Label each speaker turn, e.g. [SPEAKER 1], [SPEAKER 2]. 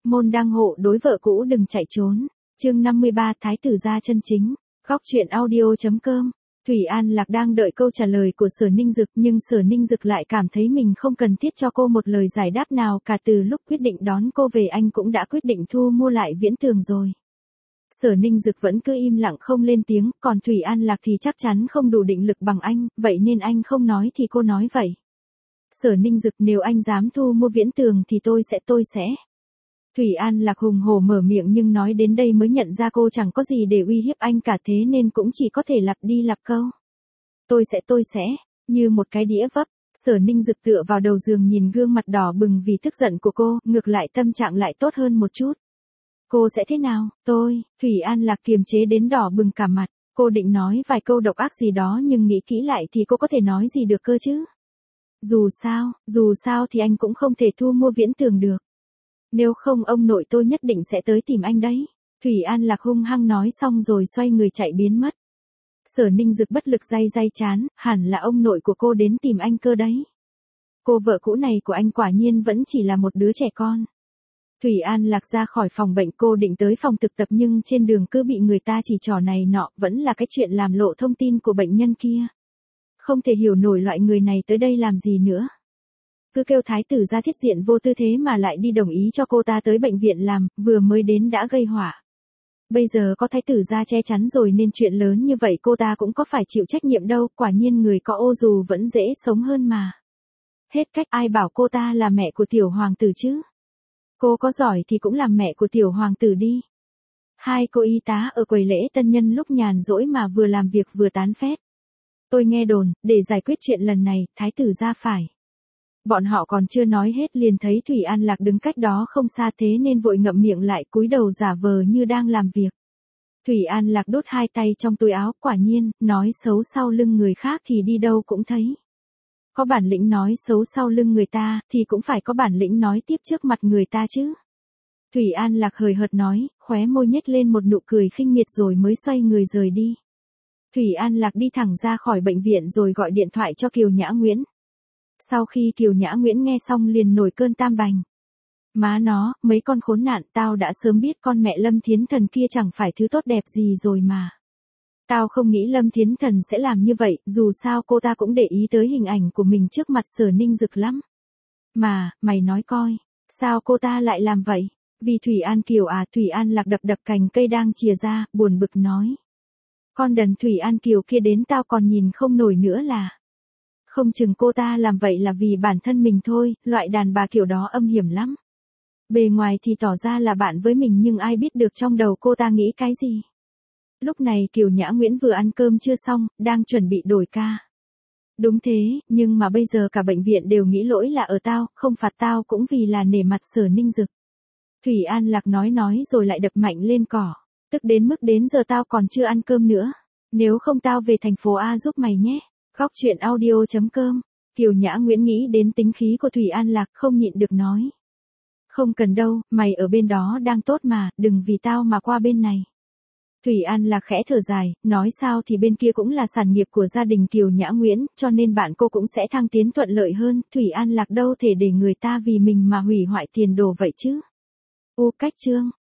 [SPEAKER 1] môn đăng hộ đối vợ cũ đừng chạy trốn. Chương 53 Thái tử gia chân chính. Góc truyện audio.com. Thủy An Lạc đang đợi câu trả lời của Sở Ninh Dực, nhưng Sở Ninh Dực lại cảm thấy mình không cần thiết cho cô một lời giải đáp nào cả. Từ lúc quyết định đón cô về anh cũng đã quyết định thu mua lại Viễn Tường rồi. Sở Ninh Dực vẫn cứ im lặng không lên tiếng, còn Thủy An Lạc thì chắc chắn không đủ định lực bằng anh, vậy nên anh không nói thì cô nói vậy. Sở Ninh Dực, nếu anh dám thu mua Viễn Tường thì tôi sẽ. Thủy An Lạc hùng hổ mở miệng, nhưng nói đến đây mới nhận ra cô chẳng có gì để uy hiếp anh cả, thế nên cũng chỉ có thể lặp đi lặp câu. Tôi sẽ, như một cái đĩa vấp. Sở Ninh Dực tựa vào đầu giường nhìn gương mặt đỏ bừng vì tức giận của cô, ngược lại tâm trạng lại tốt hơn một chút. Cô sẽ thế nào? Thủy An Lạc kiềm chế đến đỏ bừng cả mặt, cô định nói vài câu độc ác gì đó nhưng nghĩ kỹ lại thì cô có thể nói gì được cơ chứ? Dù sao thì anh cũng không thể thu mua Viễn Tường được. Nếu không ông nội tôi nhất định sẽ tới tìm anh đấy. Thủy An Lạc hung hăng nói xong rồi xoay người chạy biến mất. Sở Ninh Dực bất lực day chán, hẳn là ông nội của cô đến tìm anh cơ đấy. Cô vợ cũ này của anh quả nhiên vẫn chỉ là một đứa trẻ con. Thủy An Lạc ra khỏi phòng bệnh, cô định tới phòng thực tập nhưng trên đường cứ bị người ta chỉ trỏ này nọ, vẫn là cái chuyện làm lộ thông tin của bệnh nhân kia. Không thể hiểu nổi loại người này tới đây làm gì nữa. Cứ kêu thái tử gia thiết diện vô tư thế mà lại đi đồng ý cho cô ta tới bệnh viện làm, vừa mới đến đã gây họa. Bây giờ có thái tử gia che chắn rồi nên chuyện lớn như vậy cô ta cũng có phải chịu trách nhiệm đâu, quả nhiên người có ô dù vẫn dễ sống hơn mà. Hết cách, ai bảo cô ta là mẹ của tiểu hoàng tử chứ? Cô có giỏi thì cũng làm mẹ của tiểu hoàng tử đi. Hai cô y tá ở quầy lễ tân nhân lúc nhàn rỗi mà vừa làm việc vừa tán phét. Tôi nghe đồn, để giải quyết chuyện lần này, thái tử gia phải. Bọn họ còn chưa nói hết liền thấy Thủy An Lạc đứng cách đó không xa, thế nên vội ngậm miệng lại, cúi đầu giả vờ như đang làm việc. Thủy An Lạc đút hai tay trong túi áo, quả nhiên, nói xấu sau lưng người khác thì đi đâu cũng thấy. Có bản lĩnh nói xấu sau lưng người ta, thì cũng phải có bản lĩnh nói tiếp trước mặt người ta chứ. Thủy An Lạc hời hợt nói, khóe môi nhếch lên một nụ cười khinh miệt rồi mới xoay người rời đi. Thủy An Lạc đi thẳng ra khỏi bệnh viện rồi gọi điện thoại cho Kiều Nhã Nguyễn. Sau khi Kiều Nhã Nguyễn nghe xong liền nổi cơn tam bành. Má nó, mấy con khốn nạn, tao đã sớm biết con mẹ Lâm Thiến Thần kia chẳng phải thứ tốt đẹp gì rồi mà. Tao không nghĩ Lâm Thiến Thần sẽ làm như vậy, dù sao cô ta cũng để ý tới hình ảnh của mình trước mặt Sở Ninh Dực lắm. Mà, mày nói coi, sao cô ta lại làm vậy? Vì Thủy An Kiều à? Thủy An Lạc đập cành cây đang chìa ra, buồn bực nói. Con đần Thủy An Kiều kia đến tao còn nhìn không nổi nữa là. Không chừng cô ta làm vậy là vì bản thân mình thôi, loại đàn bà kiểu đó âm hiểm lắm. Bề ngoài thì tỏ ra là bạn với mình nhưng ai biết được trong đầu cô ta nghĩ cái gì. Lúc này Kiều Nhã Nguyễn vừa ăn cơm chưa xong, đang chuẩn bị đổi ca. Đúng thế, nhưng mà bây giờ cả bệnh viện đều nghĩ lỗi là ở tao, không phạt tao cũng vì là nể mặt Sở Ninh Dực. Thủy An Lạc nói rồi lại đập mạnh lên cỏ. Tức đến mức đến giờ tao còn chưa ăn cơm nữa. Nếu không tao về thành phố A giúp mày nhé. Góc truyện audio.com. Kiều Nhã Nguyễn nghĩ đến tính khí của Thủy An Lạc không nhịn được nói. Không cần đâu, mày ở bên đó đang tốt mà, đừng vì tao mà qua bên này. Thủy An Lạc khẽ thở dài, nói sao thì bên kia cũng là sản nghiệp của gia đình Kiều Nhã Nguyễn, cho nên bạn cô cũng sẽ thăng tiến thuận lợi hơn, Thủy An Lạc đâu thể để người ta vì mình mà hủy hoại tiền đồ vậy chứ. Cách chương.